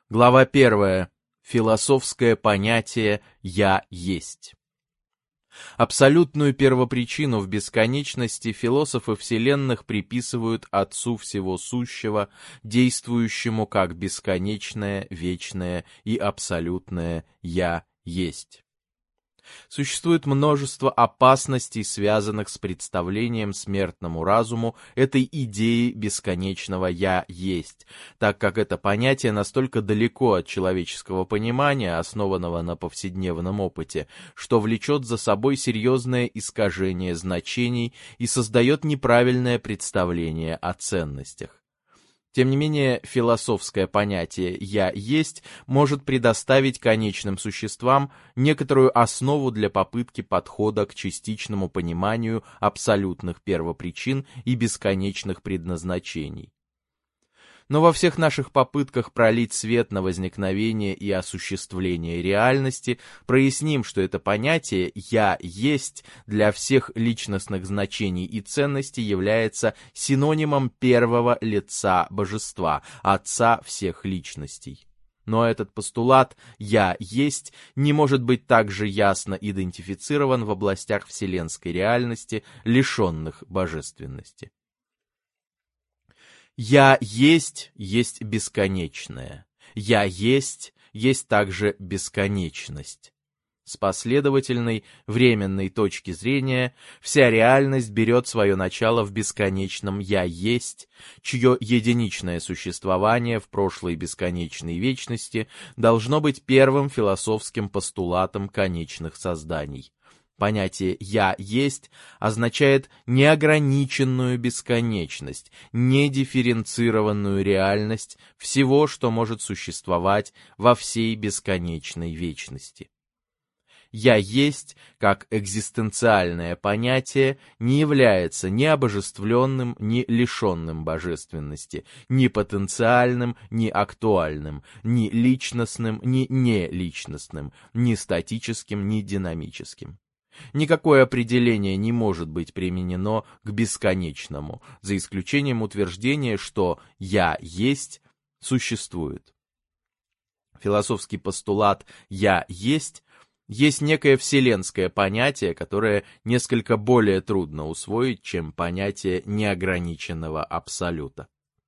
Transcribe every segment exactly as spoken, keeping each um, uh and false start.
Глава первая. Философское понятие «я есть». Абсолютную первопричину в бесконечности философы вселенных приписывают Отцу Всего Сущего, действующему как бесконечное, вечное и абсолютное «я есть». Существует множество опасностей, связанных с представлением смертному разуму этой идеи бесконечного «я есть», так как это понятие настолько далеко от человеческого понимания, основанного на повседневном опыте, что влечет за собой серьезное искажение значений и создает неправильное представление о ценностях. Тем не менее, философское понятие «я есть» может предоставить конечным существам некоторую основу для попытки подхода к частичному пониманию абсолютных первопричин и бесконечных предназначений. Но во всех наших попытках пролить свет на возникновение и осуществление реальности проясним, что это понятие «я есть» для всех личностных значений и ценностей является синонимом первого лица божества, отца всех личностей. Но этот постулат «я есть» не может быть также ясно идентифицирован в областях вселенской реальности, лишенных божественности. «Я есть» есть бесконечное. «Я есть» есть также бесконечность. С последовательной, временной точки зрения, вся реальность берет свое начало в бесконечном «я есть», чье единичное существование в прошлой бесконечной вечности должно быть первым философским постулатом конечных созданий. Понятие «я есть» означает неограниченную бесконечность, недифференцированную реальность всего, что может существовать во всей бесконечной вечности. «Я есть», как экзистенциальное понятие, не является ни обожествленным, ни лишенным божественности, ни потенциальным, ни актуальным, ни личностным, ни неличностным, ни статическим, ни динамическим. Никакое определение не может быть применено к бесконечному, за исключением утверждения, что «я есть» существует. Философский постулат «я есть» есть некое вселенское понятие, которое несколько более трудно усвоить, чем понятие неограниченного абсолюта.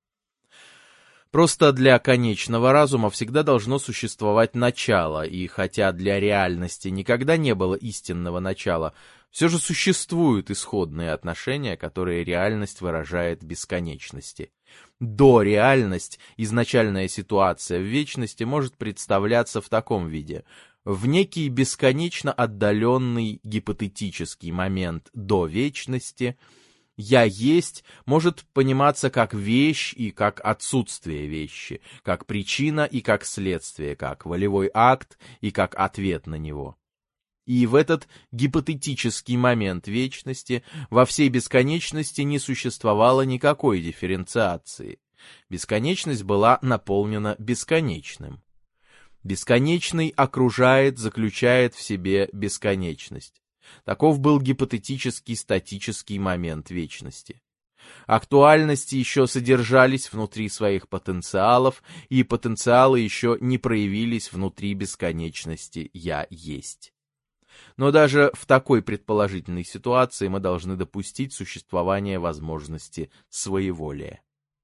Просто для конечного разума всегда должно существовать начало, и хотя для реальности никогда не было истинного начала, все же существуют исходные отношения, которые реальность выражает в бесконечности. Дореальность, изначальная ситуация в вечности, может представляться в таком виде: в некий бесконечно отдаленный гипотетический момент до вечности «я есть» может пониматься как вещь и как отсутствие вещи, как причина и как следствие, как волевой акт и как ответ на него. И в этот гипотетический момент вечности во всей бесконечности не существовало никакой дифференциации. Бесконечность была наполнена бесконечным. Бесконечный окружает, заключает в себе бесконечность. Таков был гипотетический статический момент вечности. Актуальности еще содержались внутри своих потенциалов, и потенциалы еще не проявились внутри бесконечности «я есть». Но даже в такой предположительной ситуации мы должны допустить существование возможности своеволия.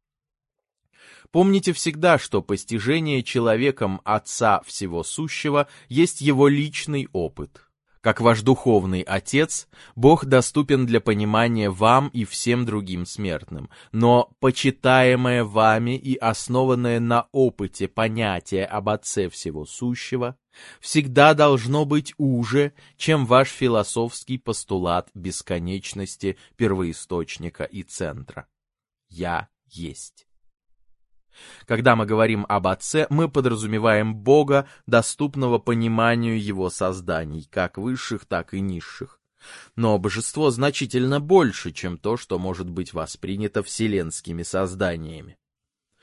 Помните всегда, что постижение человеком Отца Всего Сущего есть его личный опыт. Как ваш духовный Отец, Бог доступен для понимания вам и всем другим смертным, но почитаемое вами и основанное на опыте понятие об Отце Всего Сущего всегда должно быть уже, чем ваш философский постулат бесконечности первоисточника и центра. «Я есть». Когда мы говорим об Отце, мы подразумеваем Бога, доступного пониманию Его созданий, как высших, так и низших. Но божество значительно больше, чем то, что может быть воспринято вселенскими созданиями.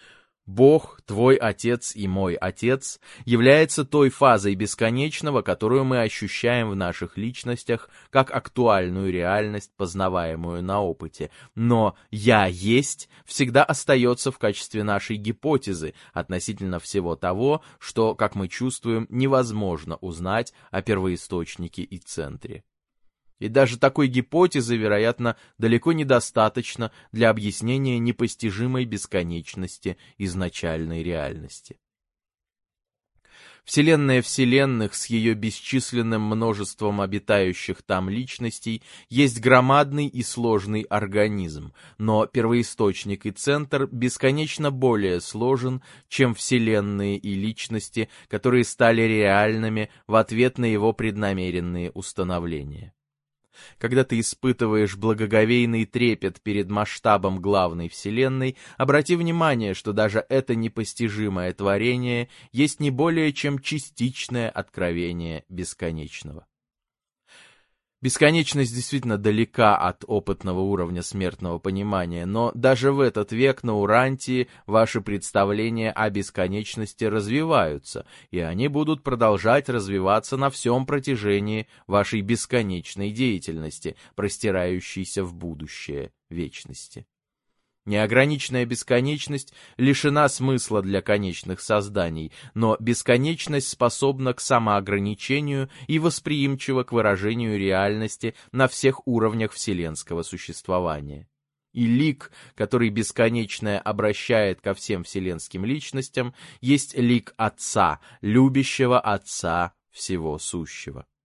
Бог, твой Отец и мой Отец, является той фазой бесконечного, которую мы ощущаем в наших личностях как актуальную реальность, познаваемую на опыте. Но «я есть» всегда остается в качестве нашей гипотезы относительно всего того, что, как мы чувствуем, невозможно узнать о первоисточнике и центре. И даже такой гипотезы, вероятно, далеко недостаточно для объяснения непостижимой бесконечности изначальной реальности. Вселенная вселенных с ее бесчисленным множеством обитающих там личностей есть громадный и сложный организм, но первоисточник и центр бесконечно более сложен, чем вселенные и личности, которые стали реальными в ответ на его преднамеренные установления. Когда ты испытываешь благоговейный трепет перед масштабом главной вселенной, обрати внимание, что даже это непостижимое творение есть не более чем частичное откровение бесконечного. Бесконечность действительно далека от опытного уровня смертного понимания, но даже в этот век на Урантии ваши представления о бесконечности развиваются, и они будут продолжать развиваться на всем протяжении вашей бесконечной деятельности, простирающейся в будущее вечности. Неограниченная бесконечность лишена смысла для конечных созданий, но бесконечность способна к самоограничению и восприимчива к выражению реальности на всех уровнях вселенского существования. И лик, который бесконечное обращает ко всем вселенским личностям, есть лик Отца, любящего Отца всего сущего.